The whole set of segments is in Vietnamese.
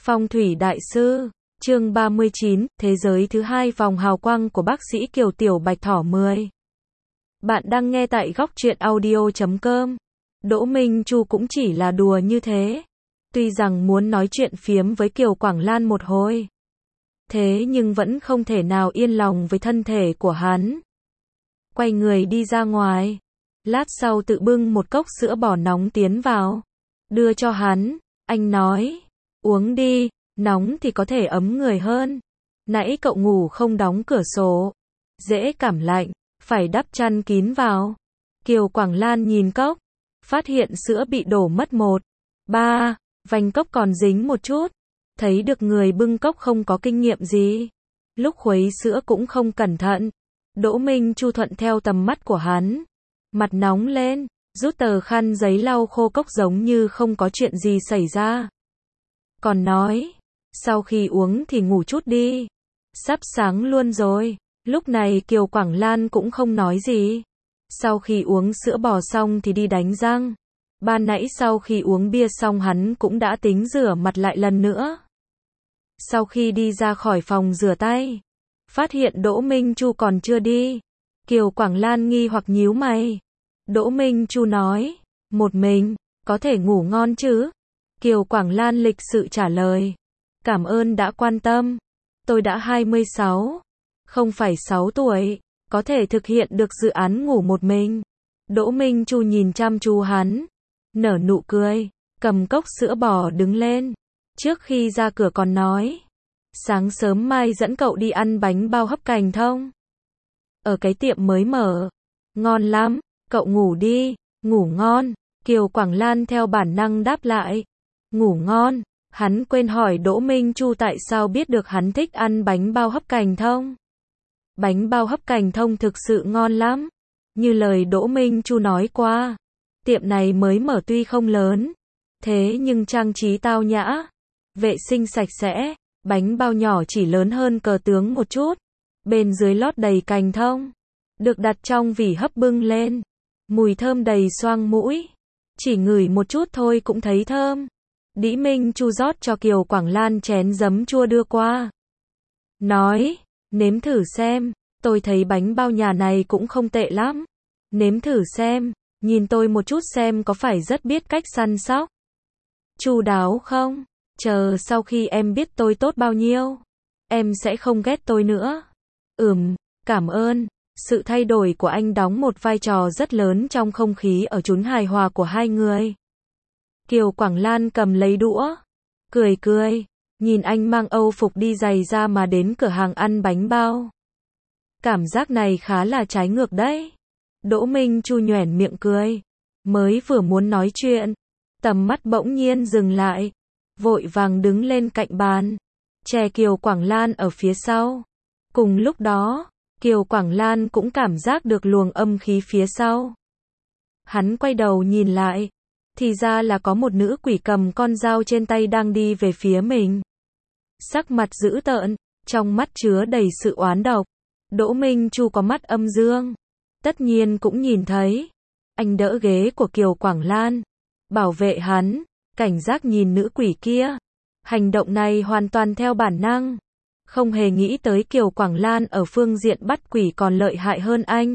Phong thủy đại sư, chương 39, thế giới thứ hai vòng hào quang của bác sĩ Kiều Tiểu Bạch Thỏ 10. Bạn đang nghe tại góc truyện audio.com. Đỗ Minh Chu cũng chỉ là đùa như thế. Tuy rằng muốn nói chuyện phiếm với Kiều Quảng Lan một hồi. Thế nhưng vẫn không thể nào yên lòng với thân thể của hắn. Quay người đi ra ngoài. Lát sau tự bưng một cốc sữa bò nóng tiến vào. Đưa cho hắn, anh nói. Uống đi, nóng thì có thể ấm người hơn. Nãy cậu ngủ không đóng cửa sổ. Dễ cảm lạnh, phải đắp chăn kín vào. Kiều Quảng Lan nhìn cốc. Phát hiện sữa bị đổ mất 1, 3, vành cốc còn dính một chút. Thấy được người bưng cốc không có kinh nghiệm gì. Lúc khuấy sữa cũng không cẩn thận. Đỗ Minh Chu thuận theo tầm mắt của hắn. Mặt nóng lên, rút tờ khăn giấy lau khô cốc giống như không có chuyện gì xảy ra. Còn nói, sau khi uống thì ngủ chút đi. Sắp sáng luôn rồi. Lúc này Kiều Quảng Lan cũng không nói gì. Sau khi uống sữa bò xong thì đi đánh răng. Ban nãy sau khi uống bia xong hắn cũng đã tính rửa mặt lại lần nữa. Sau khi đi ra khỏi phòng rửa tay, phát hiện Đỗ Minh Chu còn chưa đi. Kiều Quảng Lan nghi hoặc nhíu mày. Đỗ Minh Chu nói, một mình, có thể ngủ ngon chứ? Kiều Quảng Lan lịch sự trả lời. Cảm ơn đã quan tâm. Tôi đã 26, không phải 6 tuổi, có thể thực hiện được dự án ngủ một mình. Đỗ Minh Chu nhìn chăm chú hắn, nở nụ cười, cầm cốc sữa bò đứng lên. Trước khi ra cửa còn nói, sáng sớm mai dẫn cậu đi ăn bánh bao hấp cành thông. Ở cái tiệm mới mở, ngon lắm, cậu ngủ đi, ngủ ngon. Kiều Quảng Lan theo bản năng đáp lại, ngủ ngon. Hắn quên hỏi Đỗ Minh Chu tại sao biết được hắn thích ăn bánh bao hấp cành thông. Bánh bao hấp cành thông thực sự ngon lắm. Như lời Đỗ Minh Chu nói qua, tiệm này mới mở tuy không lớn, thế nhưng trang trí tao nhã, vệ sinh sạch sẽ, bánh bao nhỏ chỉ lớn hơn cờ tướng một chút, bên dưới lót đầy cành thông, được đặt trong vỉ hấp bưng lên, mùi thơm đầy xoang mũi, chỉ ngửi một chút thôi cũng thấy thơm. Đỗ Minh Chu rót cho Kiều Quảng Lan chén giấm chua đưa qua. Nói, nếm thử xem, tôi thấy bánh bao nhà này cũng không tệ lắm. Nếm thử xem, nhìn tôi một chút xem có phải rất biết cách săn sóc. Chu đáo không? Chờ sau khi em biết tôi tốt bao nhiêu, em sẽ không ghét tôi nữa. Cảm ơn. Sự thay đổi của anh đóng một vai trò rất lớn trong không khí ở chốn hài hòa của hai người. Kiều Quảng Lan cầm lấy đũa, cười, nhìn anh mang Âu phục đi giày ra mà đến cửa hàng ăn bánh bao. Cảm giác này khá là trái ngược đấy. Đỗ Minh Chu nhoẻn miệng cười, mới vừa muốn nói chuyện, tầm mắt bỗng nhiên dừng lại, vội vàng đứng lên cạnh bàn, che Kiều Quảng Lan ở phía sau. Cùng lúc đó, Kiều Quảng Lan cũng cảm giác được luồng âm khí phía sau. Hắn quay đầu nhìn lại, thì ra là có một nữ quỷ cầm con dao trên tay đang đi về phía mình. Sắc mặt dữ tợn, trong mắt chứa đầy sự oán độc. Đỗ Minh Chu có mắt âm dương, tất nhiên cũng nhìn thấy. Anh đỡ ghế của Kiều Quảng Lan, bảo vệ hắn, cảnh giác nhìn nữ quỷ kia. Hành động này hoàn toàn theo bản năng, không hề nghĩ tới Kiều Quảng Lan ở phương diện bắt quỷ còn lợi hại hơn anh.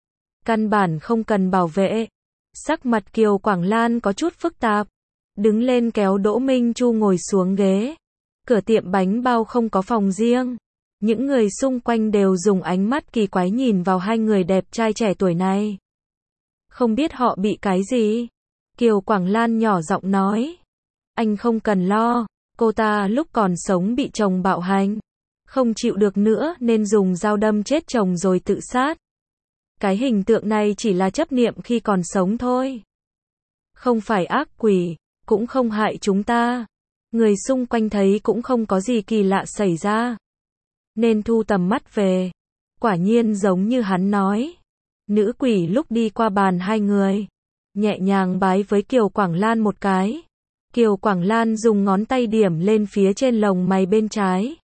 Căn bản không cần bảo vệ. Sắc mặt Kiều Quảng Lan có chút phức tạp, đứng lên kéo Đỗ Minh Chu ngồi xuống ghế. Cửa tiệm bánh bao không có phòng riêng. Những người xung quanh đều dùng ánh mắt kỳ quái nhìn vào hai người đẹp trai trẻ tuổi này. Không biết họ bị cái gì? Kiều Quảng Lan nhỏ giọng nói. Anh không cần lo, cô ta lúc còn sống bị chồng bạo hành. Không chịu được nữa nên dùng dao đâm chết chồng rồi tự sát. Cái hình tượng này chỉ là chấp niệm khi còn sống thôi. Không phải ác quỷ, cũng không hại chúng ta. Người xung quanh thấy cũng không có gì kỳ lạ xảy ra, nên thu tầm mắt về. Quả nhiên giống như hắn nói. Nữ quỷ lúc đi qua bàn hai người, nhẹ nhàng bái với Kiều Quảng Lan một cái. Kiều Quảng Lan dùng ngón tay điểm lên phía trên lồng mày bên trái.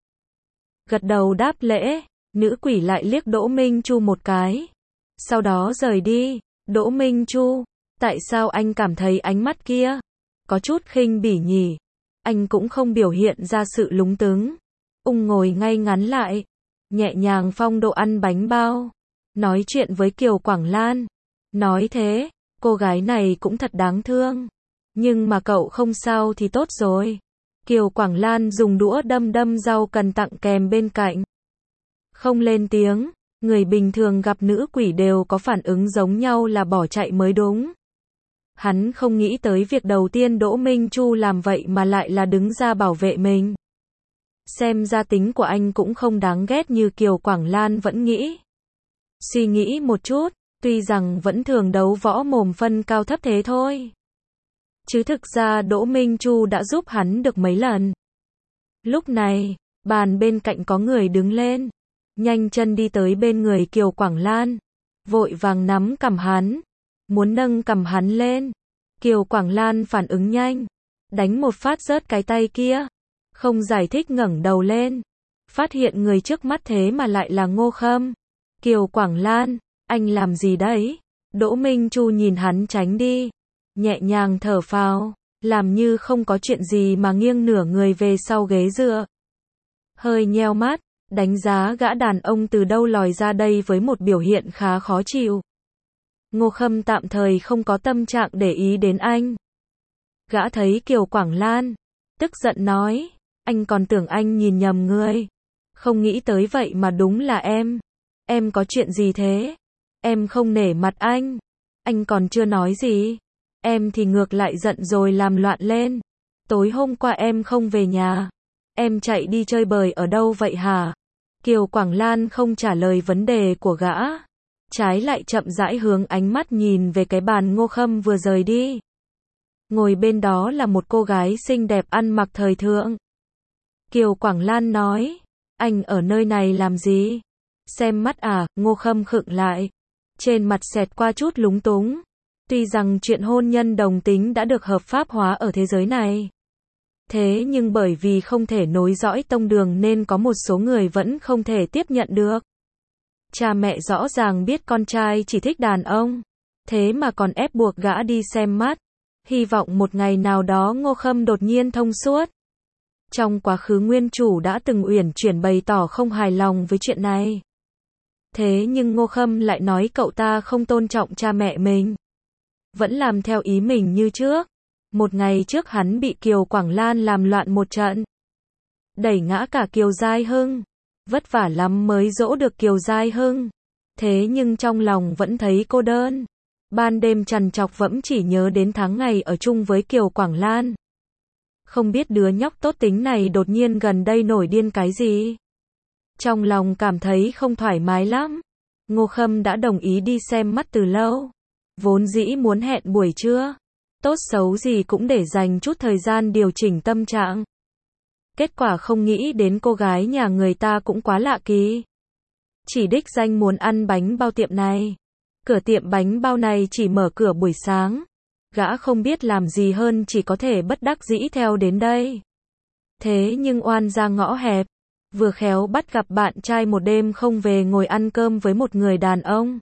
Gật đầu đáp lễ, nữ quỷ lại liếc Đỗ Minh Chu một cái. Sau đó rời đi. Đỗ Minh Chu, tại sao anh cảm thấy ánh mắt kia có chút khinh bỉ nhỉ? anh cũng không biểu hiện ra sự lúng túng. Ngồi ngay ngắn lại, nhẹ nhàng phong độ ăn bánh bao, nói chuyện với Kiều Quảng Lan. Nói thế, cô gái này cũng thật đáng thương. Nhưng mà cậu không sao thì tốt rồi. Kiều Quảng Lan dùng đũa đâm đâm rau cần tặng kèm bên cạnh. Không lên tiếng, người bình thường gặp nữ quỷ đều có phản ứng giống nhau là bỏ chạy mới đúng. Hắn không nghĩ tới việc đầu tiên Đỗ Minh Chu làm vậy mà lại là đứng ra bảo vệ mình. Xem ra tính của anh cũng không đáng ghét như Kiều Quảng Lan vẫn nghĩ. Suy nghĩ một chút, tuy rằng vẫn thường đấu võ mồm phân cao thấp thế thôi. Chứ thực ra Đỗ Minh Chu đã giúp hắn được mấy lần. Lúc này, bàn bên cạnh có người đứng lên, nhanh chân đi tới bên người Kiều Quảng Lan, vội vàng nắm cằm hắn, muốn nâng cằm hắn lên. Kiều Quảng Lan phản ứng nhanh, đánh một phát rớt cái tay kia, không giải thích ngẩng đầu lên, phát hiện người trước mắt thế mà lại là Ngô Khâm. Kiều Quảng Lan, anh làm gì đấy? Đỗ Minh Chu nhìn hắn tránh đi, nhẹ nhàng thở phào, làm như không có chuyện gì mà nghiêng nửa người về sau ghế dựa. Hơi nheo mắt, đánh giá gã đàn ông từ đâu lòi ra đây với một biểu hiện khá khó chịu. Ngô Khâm tạm thời không có tâm trạng để ý đến anh. Gã thấy Kiều Quảng Lan, tức giận nói, anh còn tưởng anh nhìn nhầm người. Không nghĩ tới vậy mà đúng là em. Em có chuyện gì thế? Em không nể mặt anh. Anh còn chưa nói gì. Em thì ngược lại giận rồi làm loạn lên. Tối hôm qua em không về nhà. Em chạy đi chơi bời ở đâu vậy hả? Kiều Quảng Lan không trả lời vấn đề của gã. Trái lại chậm rãi hướng ánh mắt nhìn về cái bàn Ngô Khâm vừa rời đi. Ngồi bên đó là một cô gái xinh đẹp ăn mặc thời thượng. Kiều Quảng Lan nói, anh ở nơi này làm gì? Xem mắt à? Ngô Khâm khựng lại. Trên mặt xẹt qua chút lúng túng. Tuy rằng chuyện hôn nhân đồng tính đã được hợp pháp hóa ở thế giới này. Thế nhưng bởi vì không thể nối dõi tông đường nên có một số người vẫn không thể tiếp nhận được. Cha mẹ rõ ràng biết con trai chỉ thích đàn ông. Thế mà còn ép buộc gã đi xem mắt. Hy vọng một ngày nào đó Ngô Khâm đột nhiên thông suốt. Trong quá khứ nguyên chủ đã từng uyển chuyển bày tỏ không hài lòng với chuyện này. Thế nhưng Ngô Khâm lại nói cậu ta không tôn trọng cha mẹ mình. Vẫn làm theo ý mình như trước. Một ngày trước hắn bị Kiều Quảng Lan làm loạn một trận. Đẩy ngã cả Kiều Giai Hưng. Vất vả lắm mới dỗ được Kiều Giai Hưng. Thế nhưng trong lòng vẫn thấy cô đơn. Ban đêm trằn trọc vẫn chỉ nhớ đến tháng ngày ở chung với Kiều Quảng Lan. Không biết đứa nhóc tốt tính này đột nhiên gần đây nổi điên cái gì. Trong lòng cảm thấy không thoải mái lắm. Ngô Khâm đã đồng ý đi xem mắt từ lâu. Vốn dĩ muốn hẹn buổi trưa. Tốt xấu gì cũng để dành chút thời gian điều chỉnh tâm trạng. Kết quả không nghĩ đến cô gái nhà người ta cũng quá lạ kỳ. Chỉ đích danh muốn ăn bánh bao tiệm này. Cửa tiệm bánh bao này chỉ mở cửa buổi sáng. Gã không biết làm gì hơn chỉ có thể bất đắc dĩ theo đến đây. Thế nhưng oan ra ngõ hẹp. Vừa khéo bắt gặp bạn trai một đêm không về ngồi ăn cơm với một người đàn ông.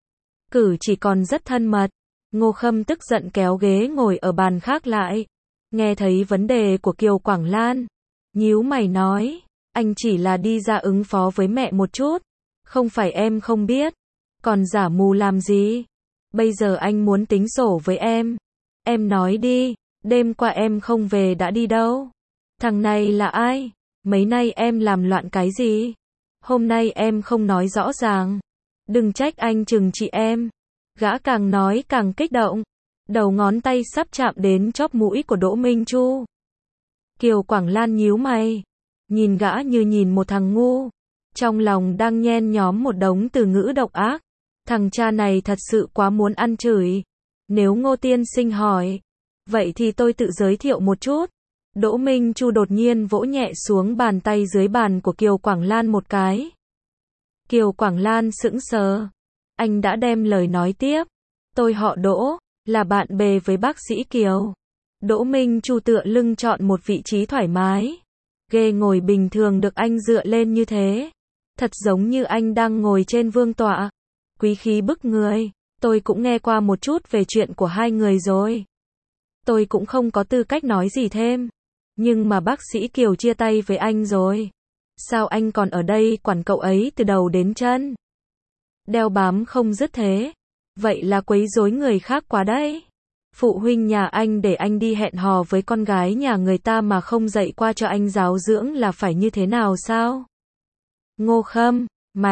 Cử chỉ còn rất thân mật. Ngô Khâm tức giận kéo ghế ngồi ở bàn khác lại. Nghe thấy vấn đề của Kiều Quảng Lan. Nhíu mày nói, anh chỉ là đi ra ứng phó với mẹ một chút. Không phải em không biết. Còn giả mù làm gì? Bây giờ anh muốn tính sổ với em. Em nói đi, đêm qua em không về đã đi đâu? Thằng này là ai? Mấy nay em làm loạn cái gì? Hôm nay em không nói rõ ràng. Đừng trách anh trừng trị em. Gã càng nói càng kích động. Đầu ngón tay sắp chạm đến chóp mũi của Đỗ Minh Chu. Kiều Quảng Lan nhíu mày. Nhìn gã như nhìn một thằng ngu. Trong lòng đang nhen nhóm một đống từ ngữ độc ác. Thằng cha này thật sự quá muốn ăn chửi. Nếu Ngô tiên sinh hỏi, vậy thì tôi tự giới thiệu một chút. Đỗ Minh Chu đột nhiên vỗ nhẹ xuống bàn tay dưới bàn của Kiều Quảng Lan một cái. Kiều Quảng Lan sững sờ. Anh đã đem lời nói tiếp. Tôi họ Đỗ, là bạn bè với bác sĩ Kiều. Đỗ Minh Chu tựa lưng chọn một vị trí thoải mái. Ghê ngồi bình thường được anh dựa lên như thế. Thật giống như anh đang ngồi trên vương tọa. Quý khí bức người. Tôi cũng nghe qua một chút về chuyện của hai người rồi. Tôi cũng không có tư cách nói gì thêm. Nhưng mà bác sĩ Kiều chia tay với anh rồi. Sao anh còn ở đây quản cậu ấy từ đầu đến chân? Đeo bám không dứt thế. Vậy là quấy rối người khác quá đấy. Phụ huynh nhà anh để anh đi hẹn hò với con gái nhà người ta mà không dạy qua cho anh giáo dưỡng là phải như thế nào sao? Ngô Khâm,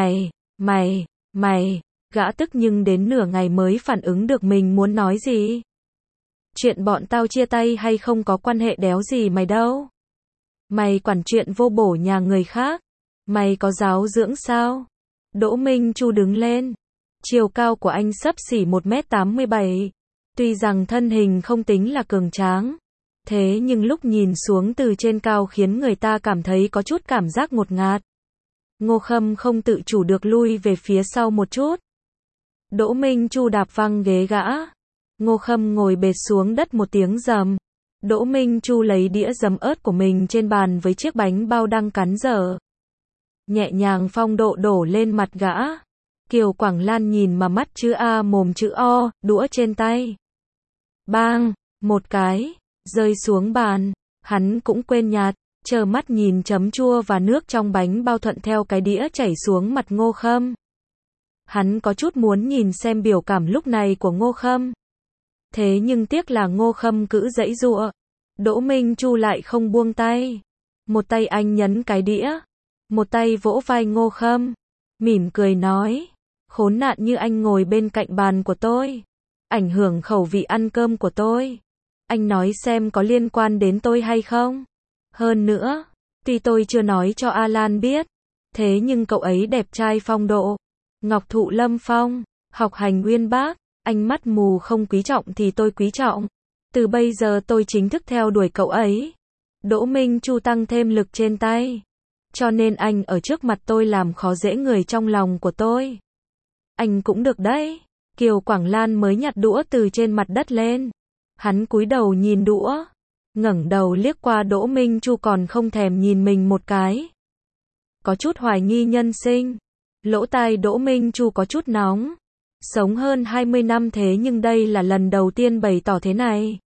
mày, gã tức nhưng đến nửa ngày mới phản ứng được mình muốn nói gì. Chuyện bọn tao chia tay hay không có quan hệ đéo gì mày đâu. Mày quản chuyện vô bổ nhà người khác. Mày có giáo dưỡng sao? Đỗ Minh Chu đứng lên. Chiều cao của anh xấp xỉ 1m87. Tuy rằng thân hình không tính là cường tráng. Thế nhưng lúc nhìn xuống từ trên cao khiến người ta cảm thấy có chút cảm giác ngột ngạt. Ngô Khâm không tự chủ được lui về phía sau một chút. Đỗ Minh Chu đạp văng ghế gã. Ngô Khâm ngồi bệt xuống đất một tiếng rầm. Đỗ Minh Chu lấy đĩa giấm ớt của mình trên bàn với chiếc bánh bao đang cắn dở. Nhẹ nhàng phong độ đổ lên mặt gã. Kiều Quảng Lan nhìn mà mắt chữ A mồm chữ O, đũa trên tay. Bang, một cái, rơi xuống bàn. Hắn cũng quên nhạt, trơ mắt nhìn chấm chua và nước trong bánh bao thuận theo cái đĩa chảy xuống mặt Ngô Khâm. Hắn có chút muốn nhìn xem biểu cảm lúc này của Ngô Khâm. Thế nhưng tiếc là Ngô Khâm cứ giãy giụa. Đỗ Minh Chu lại không buông tay. Một tay anh nhấn cái đĩa. Một tay vỗ vai Ngô Khâm. Mỉm cười nói. Khốn nạn như anh ngồi bên cạnh bàn của tôi. Ảnh hưởng khẩu vị ăn cơm của tôi. Anh nói xem có liên quan đến tôi hay không? Hơn nữa, tuy tôi chưa nói cho Alan biết. Thế nhưng cậu ấy đẹp trai phong độ. Ngọc thụ lâm phong. Học hành uyên bác. Anh mắt mù không quý trọng thì tôi quý trọng. Từ bây giờ tôi chính thức theo đuổi cậu ấy. Đỗ Minh Chu tăng thêm lực trên tay. Cho nên anh ở trước mặt tôi làm khó dễ người trong lòng của tôi. Anh cũng được đấy. Kiều Quảng Lan mới nhặt đũa từ trên mặt đất lên. Hắn cúi đầu nhìn đũa. Ngẩng đầu liếc qua Đỗ Minh Chu còn không thèm nhìn mình một cái. Có chút hoài nghi nhân sinh. Lỗ tai Đỗ Minh Chu có chút nóng. Sống hơn 20 năm thế nhưng đây là lần đầu tiên bày tỏ thế này.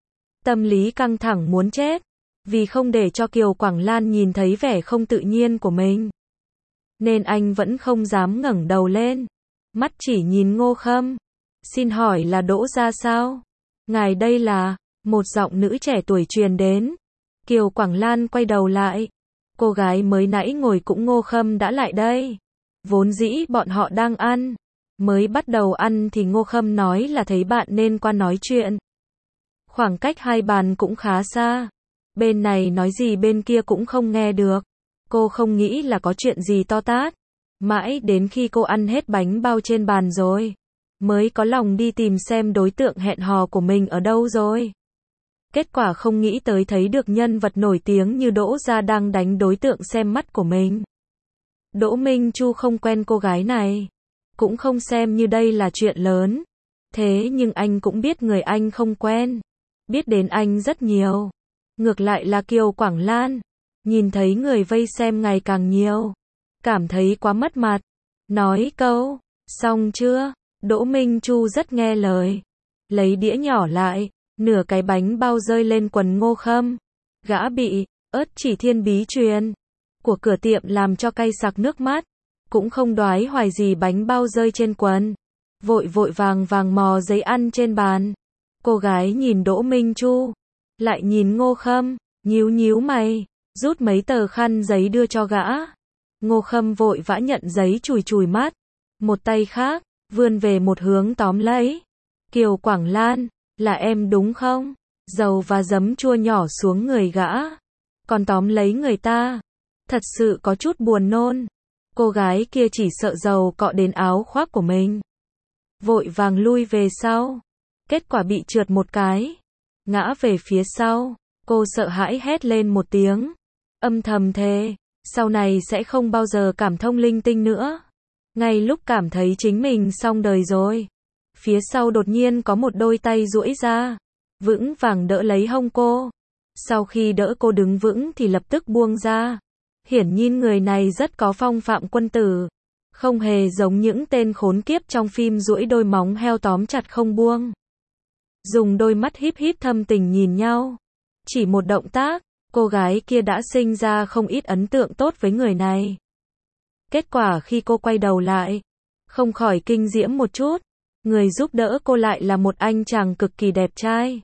Tâm lý căng thẳng muốn chết. Vì không để cho Kiều Quảng Lan nhìn thấy vẻ không tự nhiên của mình. Nên anh vẫn không dám ngẩng đầu lên. Mắt chỉ nhìn Ngô Khâm. Xin hỏi là Đỗ gia sao? Ngài đây là... Một giọng nữ trẻ tuổi truyền đến. Kiều Quảng Lan quay đầu lại. Cô gái mới nãy ngồi cũng Ngô Khâm đã lại đây. Vốn dĩ bọn họ đang ăn. Mới bắt đầu ăn thì Ngô Khâm nói là thấy bạn nên qua nói chuyện. Khoảng cách hai bàn cũng khá xa. Bên này nói gì bên kia cũng không nghe được. Cô không nghĩ là có chuyện gì to tát. Mãi đến khi cô ăn hết bánh bao trên bàn rồi. Mới có lòng đi tìm xem đối tượng hẹn hò của mình ở đâu rồi. Kết quả không nghĩ tới thấy được nhân vật nổi tiếng như Đỗ gia đang đánh đối tượng xem mắt của mình. Đỗ Minh Chu không quen cô gái này. Cũng không xem như đây là chuyện lớn. Thế nhưng anh cũng biết người anh không quen. Biết đến anh rất nhiều. Ngược lại là Kiều Quảng Lan. Nhìn thấy người vây xem ngày càng nhiều. Cảm thấy quá mất mặt. Nói câu, xong chưa? Đỗ Minh Chu rất nghe lời. Lấy đĩa nhỏ lại. Nửa cái bánh bao rơi lên quần Ngô Khâm. Gã bị ớt chỉ thiên bí truyền của cửa tiệm làm cho cay sặc nước mắt. Cũng không đoái hoài gì bánh bao rơi trên quần. Vội vàng mò giấy ăn trên bàn. Cô gái nhìn Đỗ Minh Chu. Lại nhìn Ngô Khâm. Nhíu mày. Rút mấy tờ khăn giấy đưa cho gã. Ngô Khâm vội vã nhận giấy chùi mắt. Một tay khác. Vươn về một hướng tóm lấy. Kiều Quảng Lan. Là em đúng không? Dầu và giấm chua nhỏ xuống người gã. Còn tóm lấy người ta. Thật sự có chút buồn nôn. Cô gái kia chỉ sợ dầu cọ đến áo khoác của mình. Vội vàng lui về sau. Kết quả bị trượt một cái. Ngã về phía sau. Cô sợ hãi hét lên một tiếng. Âm thầm thề. Sau này sẽ không bao giờ cảm thông linh tinh nữa. Ngay lúc cảm thấy chính mình xong đời rồi. Phía sau đột nhiên có một đôi tay duỗi ra. Vững vàng đỡ lấy hông cô. Sau khi đỡ cô đứng vững thì lập tức buông ra. Hiển nhiên người này rất có phong phạm quân tử. Không hề giống những tên khốn kiếp trong phim duỗi đôi móng heo tóm chặt không buông. Dùng đôi mắt híp thâm tình nhìn nhau. Chỉ một động tác, cô gái kia đã sinh ra không ít ấn tượng tốt với người này. Kết quả khi cô quay đầu lại, không khỏi kinh diễm một chút. Người giúp đỡ cô lại là một anh chàng cực kỳ đẹp trai.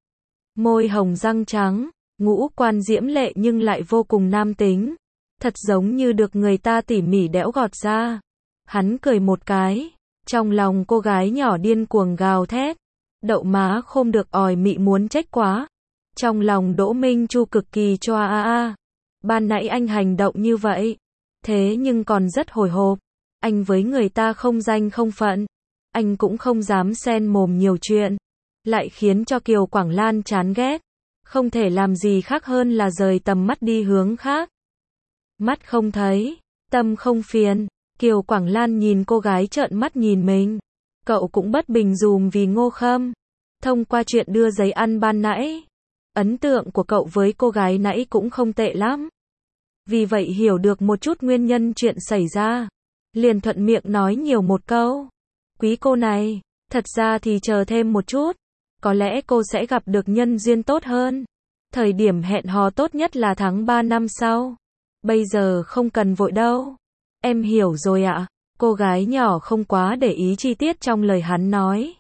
Môi hồng răng trắng, ngũ quan diễm lệ nhưng lại vô cùng nam tính. Thật giống như được người ta tỉ mỉ đẽo gọt ra. Hắn cười một cái, trong lòng cô gái nhỏ điên cuồng gào thét. Đậu má khôm được òi mị muốn chết quá. Trong lòng Đỗ Minh Chu cực kỳ choa a. Ban nãy anh hành động như vậy, thế nhưng còn rất hồi hộp. Anh với người ta không danh không phận, anh cũng không dám xen mồm nhiều chuyện, lại khiến cho Kiều Quảng Lan chán ghét, không thể làm gì khác hơn là rời tầm mắt đi hướng khác. Mắt không thấy, tâm không phiền. Kiều Quảng Lan nhìn cô gái trợn mắt nhìn mình. Cậu cũng bất bình dùm vì Ngô Khâm. Thông qua chuyện đưa giấy ăn ban nãy, ấn tượng của cậu với cô gái nãy cũng không tệ lắm. Vì vậy hiểu được một chút nguyên nhân chuyện xảy ra, liền thuận miệng nói nhiều một câu. Quý cô này, thật ra thì chờ thêm một chút, có lẽ cô sẽ gặp được nhân duyên tốt hơn. Thời điểm hẹn hò tốt nhất là tháng 3 năm sau. Bây giờ không cần vội đâu. Em hiểu rồi ạ. Cô gái nhỏ không quá để ý chi tiết trong lời hắn nói.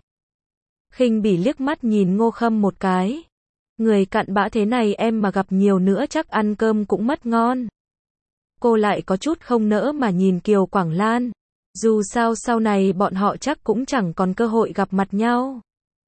Khinh bỉ liếc mắt nhìn Ngô Khâm một cái. Người cặn bã thế này em mà gặp nhiều nữa chắc ăn cơm cũng mất ngon. Cô lại có chút không nỡ mà nhìn Kiều Quảng Lan. Dù sao sau này bọn họ chắc cũng chẳng còn cơ hội gặp mặt nhau.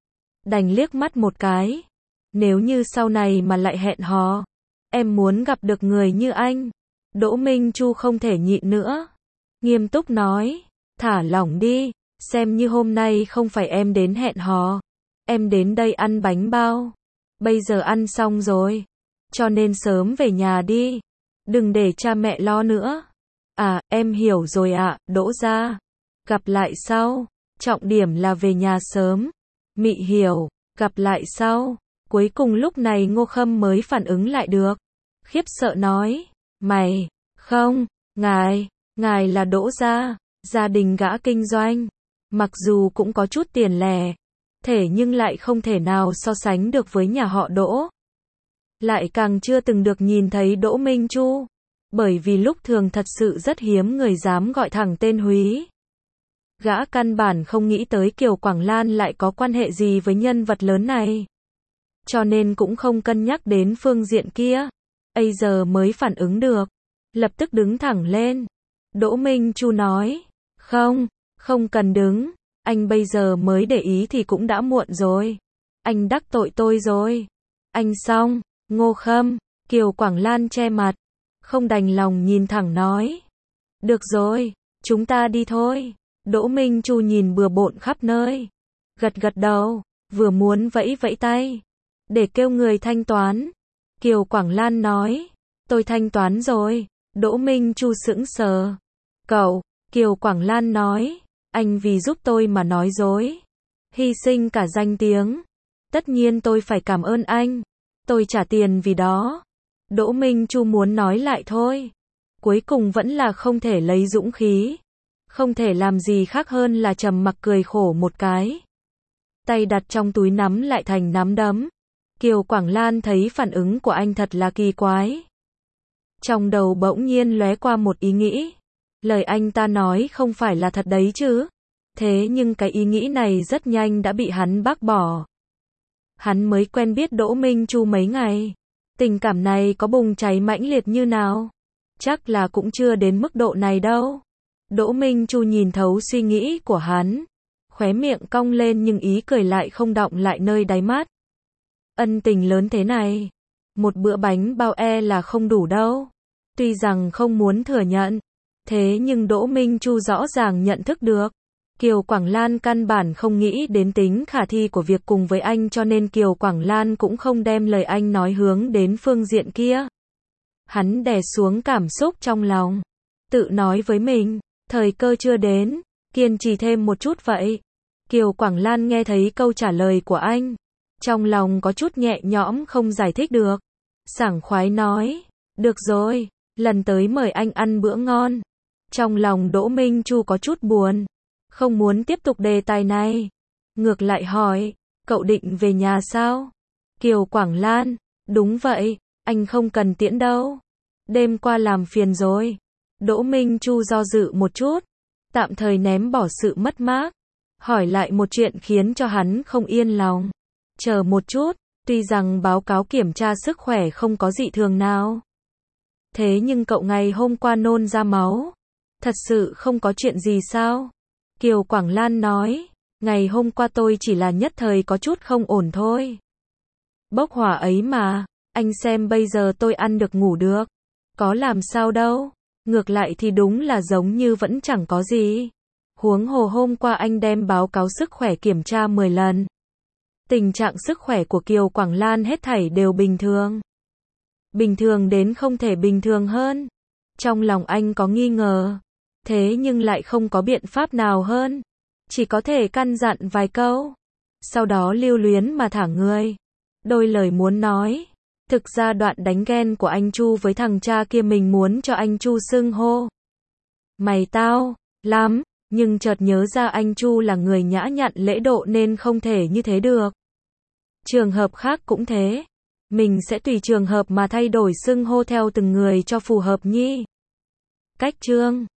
Đành liếc mắt một cái. Nếu như sau này mà lại hẹn hò, em muốn gặp được người như anh. Đỗ Minh Chu không thể nhịn nữa. Nghiêm túc nói, thả lỏng đi, xem như hôm nay không phải em đến hẹn hò. Em đến đây ăn bánh bao. Bây giờ ăn xong rồi, cho nên sớm về nhà đi. Đừng để cha mẹ lo nữa. À, em hiểu rồi ạ, Đỗ gia. Gặp lại sau. Trọng điểm là về nhà sớm. Mị hiểu, gặp lại sau. Cuối cùng lúc này Ngô Khâm mới phản ứng lại được. Khiếp sợ nói, mày, không, ngài là Đỗ gia, gia đình gã kinh doanh. Mặc dù cũng có chút tiền lẻ, thể nhưng lại không thể nào so sánh được với nhà họ Đỗ. Lại càng chưa từng được nhìn thấy Đỗ Minh Chu. Bởi vì lúc thường thật sự rất hiếm người dám gọi thẳng tên Húy. Gã căn bản không nghĩ tới Kiều Quảng Lan lại có quan hệ gì với nhân vật lớn này. Cho nên cũng không cân nhắc đến phương diện kia. Bây giờ mới phản ứng được. Lập tức đứng thẳng lên. Đỗ Minh Chu nói. Không cần đứng. Anh bây giờ mới để ý thì cũng đã muộn rồi. Anh đắc tội tôi rồi. Anh xong. Ngô Khâm. Kiều Quảng Lan che mặt. Không đành lòng nhìn thẳng nói. Được rồi, chúng ta đi thôi. Đỗ Minh Chu nhìn bừa bộn khắp nơi. Gật đầu, vừa muốn vẫy vẫy tay. Để kêu người thanh toán. Kiều Quảng Lan nói. Tôi thanh toán rồi. Đỗ Minh Chu sững sờ. Cậu, Kiều Quảng Lan nói. Anh vì giúp tôi mà nói dối. Hy sinh cả danh tiếng. Tất nhiên tôi phải cảm ơn anh. Tôi trả tiền vì đó. Đỗ Minh Chu muốn nói lại thôi. Cuối cùng vẫn là không thể lấy dũng khí. Không thể làm gì khác hơn là trầm mặc cười khổ một cái. Tay đặt trong túi nắm lại thành nắm đấm. Kiều Quảng Lan thấy phản ứng của anh thật là kỳ quái. Trong đầu bỗng nhiên lóe qua một ý nghĩ. Lời anh ta nói không phải là thật đấy chứ. Thế nhưng cái ý nghĩ này rất nhanh đã bị hắn bác bỏ. Hắn mới quen biết Đỗ Minh Chu mấy ngày. Tình cảm này có bùng cháy mãnh liệt như nào? Chắc là cũng chưa đến mức độ này đâu. Đỗ Minh Chu nhìn thấu suy nghĩ của hắn. Khóe miệng cong lên nhưng ý cười lại không đọng lại nơi đáy mắt. Ân tình lớn thế này. Một bữa bánh bao là không đủ đâu. Tuy rằng không muốn thừa nhận. Thế nhưng Đỗ Minh Chu rõ ràng nhận thức được. Kiều Quảng Lan căn bản không nghĩ đến tính khả thi của việc cùng với anh cho nên Kiều Quảng Lan cũng không đem lời anh nói hướng đến phương diện kia. Hắn đè xuống cảm xúc trong lòng. Tự nói với mình, thời cơ chưa đến, kiên trì thêm một chút vậy. Kiều Quảng Lan nghe thấy câu trả lời của anh. Trong lòng có chút nhẹ nhõm không giải thích được. Sảng khoái nói, được rồi, lần tới mời anh ăn bữa ngon. Trong lòng Đỗ Minh Chu có chút buồn. Không muốn tiếp tục đề tài này. Ngược lại hỏi, cậu định về nhà sao? Kiều Quảng Lan, đúng vậy, Anh không cần tiễn đâu. Đêm qua làm phiền rồi. Đỗ Minh Chu do dự một chút, tạm thời ném bỏ sự mất mát, hỏi lại một chuyện khiến cho hắn không yên lòng. Chờ một chút, tuy rằng báo cáo kiểm tra sức khỏe không có dị thường nào. Thế nhưng cậu ngày hôm qua nôn ra máu. Thật sự không có chuyện gì sao? Kiều Quảng Lan nói, ngày hôm qua tôi chỉ là nhất thời có chút không ổn thôi. Bốc hỏa ấy mà, anh xem bây giờ tôi ăn được ngủ được. Có làm sao đâu, ngược lại thì đúng là giống như vẫn chẳng có gì. Huống hồ hôm qua anh đem báo cáo sức khỏe kiểm tra 10 lần. Tình trạng sức khỏe của Kiều Quảng Lan hết thảy đều bình thường. Bình thường đến không thể bình thường hơn. Trong lòng anh có nghi ngờ, thế nhưng lại không có biện pháp nào hơn. Chỉ có thể căn dặn vài câu, sau đó lưu luyến mà thả người. Đôi lời muốn nói, thực ra đoạn đánh ghen của anh Chu với thằng cha kia mình muốn cho anh Chu xưng hô mày tao lắm, nhưng chợt nhớ ra anh Chu là người nhã nhặn lễ độ nên không thể như thế được. Trường hợp khác cũng thế, mình sẽ tùy trường hợp mà thay đổi xưng hô theo từng người cho phù hợp nhi. Cách chương